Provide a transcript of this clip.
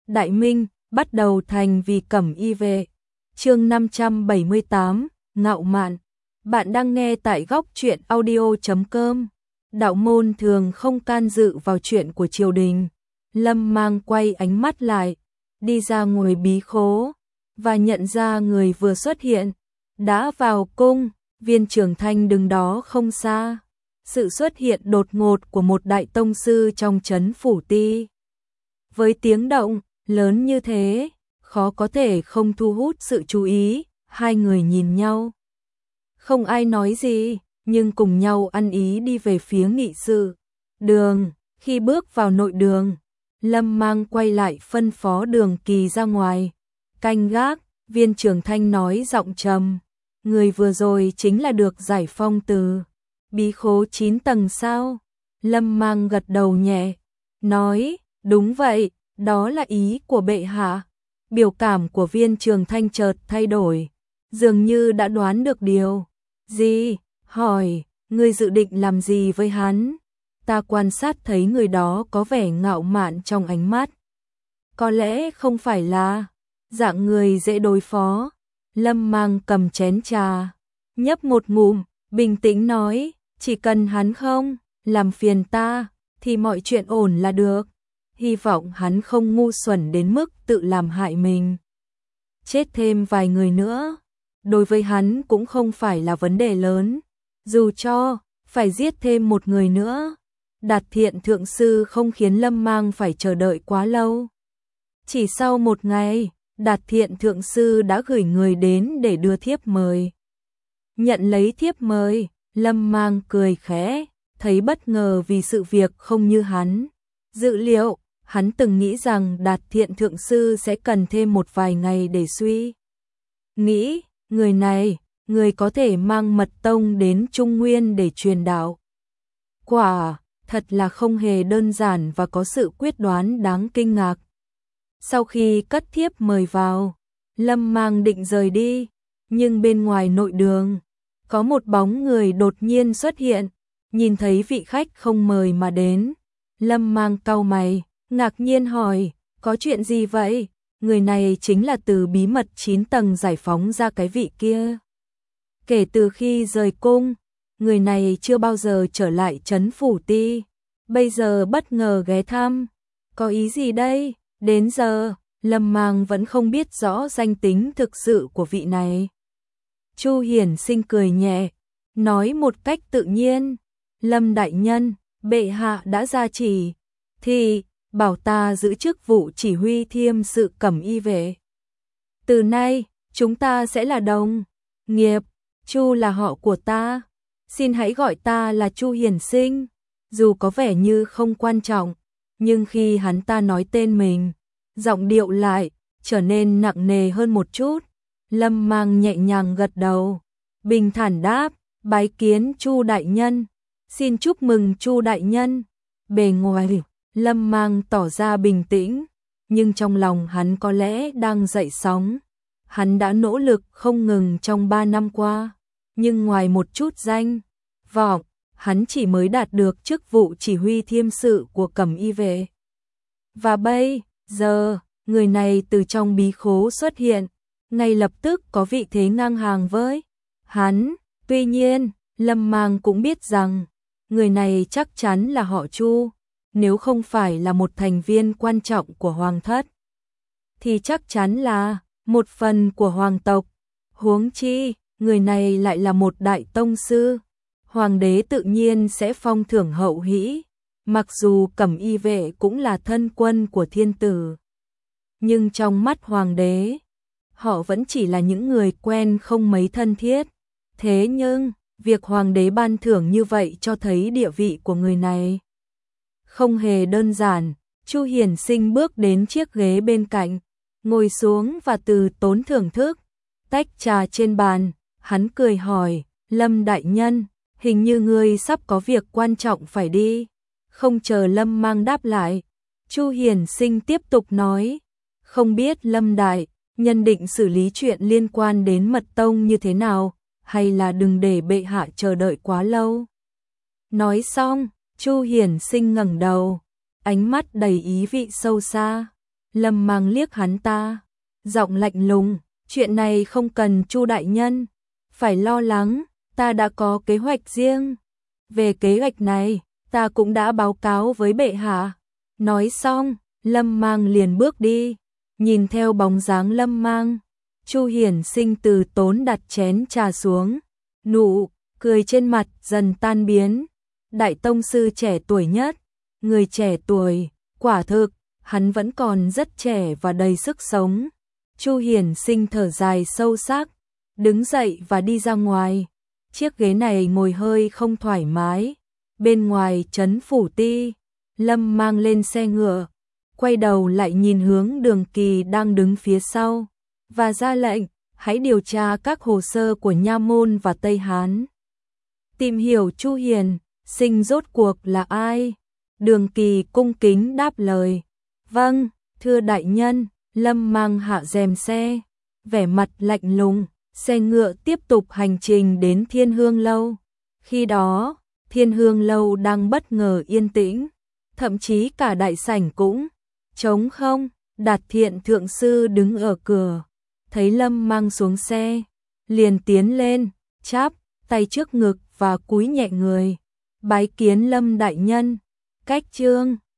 Đại Minh, bắt đầu thành vì Cẩm Y Vệ. Chương 578, ngạo mạn. Bạn đang nghe tại góc truyện audio.com. Đạo môn thường không can dự vào chuyện của triều đình. Lâm Mang quay ánh mắt lại, đi ra ngoài bí khố và nhận ra người vừa xuất hiện đã vào cung. Viên Trường Thanh đứng đó không xa. Sự xuất hiện đột ngột của một đại tông sư trong trấn phủ ti, với tiếng động lớn như thế, khó có thể không thu hút sự chú ý. Hai người nhìn nhau, không ai nói gì, nhưng cùng nhau ăn ý đi về phía nghị sự đường. Khi bước vào nội đường, Lâm Mang quay lại phân phó Đường Kỳ ra ngoài canh gác. Viên Trường Thanh nói giọng trầm, người vừa rồi chính là được giải phong từ bí khố 9 tầng sao? Lâm Mang gật đầu nhẹ, nói, đúng vậy, đó là ý của bệ hạ. Biểu cảm của Viên Trường Thanh chợt thay đổi, dường như đã đoán được điều gì, hỏi, ngươi dự định làm gì với hắn? Ta quan sát thấy người đó có vẻ ngạo mạn trong ánh mắt. Có lẽ không phải là dạng người dễ đối phó. Lâm Mang cầm chén trà, nhấp một ngụm, bình tĩnh nói, chỉ cần hắn không làm phiền ta, thì mọi chuyện ổn là được. Hy vọng hắn không ngu xuẩn đến mức tự làm hại mình. Chết thêm vài người nữa, đối với hắn cũng không phải là vấn đề lớn. Dù cho phải giết thêm một người nữa, Đạt Thiện thượng sư không khiến Lâm Mang phải chờ đợi quá lâu. Chỉ sau một ngày, Đạt Thiện thượng sư đã gửi người đến để đưa thiếp mời. Nhận lấy thiếp mời, Lâm Mang cười khẽ, thấy bất ngờ vì sự việc không như hắn dự liệu. Hắn từng nghĩ rằng Đạt Thiện thượng sư sẽ cần thêm một vài ngày để suy nghĩ. Người này, người có thể mang mật tông đến Trung Nguyên để truyền đạo. Quả thật là không hề đơn giản và có sự quyết đoán đáng kinh ngạc. Sau khi cất thiếp mời vào, Lâm Mang định rời đi, nhưng bên ngoài nội đường, có một bóng người đột nhiên xuất hiện. Nhìn thấy vị khách không mời mà đến, Lâm Mang cau mày, ngạc nhiên hỏi, có chuyện gì vậy? Người này chính là từ bí mật 9 tầng giải phóng ra cái vị kia. Kể từ khi rời cung, người này chưa bao giờ trở lại trấn phủ ti, bây giờ bất ngờ ghé thăm. Có ý gì đây? Đến giờ, Lâm Mang vẫn không biết rõ danh tính thực sự của vị này. Chu Hiển Sinh cười nhẹ, nói một cách tự nhiên, Lâm đại nhân, bệ hạ đã ra chỉ, thì bảo ta giữ chức vụ chỉ huy thiêm sự Cẩm Y Vệ. Từ nay, chúng ta sẽ là đồng nghiệp. Chu là họ của ta, xin hãy gọi ta là Chu Hiển Sinh. Dù có vẻ như không quan trọng, nhưng khi hắn ta nói tên mình, giọng điệu lại trở nên nặng nề hơn một chút. Lâm Mang nhẹ nhàng gật đầu, bình thản đáp, bái kiến Chu đại nhân. Xin chúc mừng Chu đại nhân. Bề ngoài, Lâm Mang tỏ ra bình tĩnh, nhưng trong lòng hắn có lẽ đang dậy sóng. Hắn đã nỗ lực không ngừng trong 3 năm qua, nhưng ngoài một chút danh vọng, hắn chỉ mới đạt được chức vụ chỉ huy thiêm sự của Cẩm Y Vệ. Và bây giờ, người này từ trong bí khố xuất hiện, ngay lập tức có vị thế ngang hàng với hắn. Tuy nhiên, Lâm Mang cũng biết rằng, người này chắc chắn là họ Chu. Nếu không phải là một thành viên quan trọng của hoàng thất, thì chắc chắn là một phần của hoàng tộc. Huống chi, người này lại là một đại tông sư. Hoàng đế tự nhiên sẽ phong thưởng hậu hĩ. Mặc dù Cẩm Y Vệ cũng là thân quân của thiên tử, nhưng trong mắt hoàng đế, họ vẫn chỉ là những người quen không mấy thân thiết. Thế nhưng, việc hoàng đế ban thưởng như vậy cho thấy địa vị của người này không hề đơn giản. Chu Hiển Sinh bước đến chiếc ghế bên cạnh, ngồi xuống và từ tốn thưởng thức tách trà trên bàn. Hắn cười hỏi, Lâm đại nhân, hình như ngươi sắp có việc quan trọng phải đi. Không chờ Lâm Mang đáp lại, Chu Hiển Sinh tiếp tục nói, không biết Lâm đại nhân định xử lý chuyện liên quan đến mật tông như thế nào, hay là đừng để bệ hạ chờ đợi quá lâu. Nói xong, Chu Hiển Sinh ngẩng đầu, ánh mắt đầy ý vị sâu xa. Lâm Mang liếc hắn ta, giọng lạnh lùng, chuyện này không cần Chu đại nhân phải lo lắng, ta đã có kế hoạch riêng. Về kế hoạch này, ta cũng đã báo cáo với bệ hạ. Nói xong, Lâm Mang liền bước đi. Nhìn theo bóng dáng Lâm Mang, Chu Hiển Sinh từ tốn đặt chén trà xuống, nụ cười trên mặt dần tan biến. Đại tông sư trẻ tuổi nhất, người trẻ tuổi, quả thực, hắn vẫn còn rất trẻ và đầy sức sống. Chu Hiển Sinh thở dài sâu sắc, đứng dậy và đi ra ngoài. Chiếc ghế này ngồi hơi không thoải mái. Bên ngoài trấn phủ ti, Lâm Mang lên xe ngựa, quay đầu lại nhìn hướng Đường Kỳ đang đứng phía sau, và ra lệnh, hãy điều tra các hồ sơ của Nha Môn và Tây Hán. Tìm hiểu Chu Hiển Sinh rốt cuộc là ai. Đường Kỳ cung kính đáp lời, vâng, thưa đại nhân. Lâm Mang hạ rèm xe, vẻ mặt lạnh lùng, xe ngựa tiếp tục hành trình đến Thiên Hương Lâu. Khi đó, Thiên Hương Lâu đang bất ngờ yên tĩnh, thậm chí cả đại sảnh cũng trống không. Đạt Thiện thượng sư đứng ở cửa, thấy Lâm Mang xuống xe, liền tiến lên, chắp tay trước ngực và cúi nhẹ người, bái kiến Lâm đại nhân. Cách chương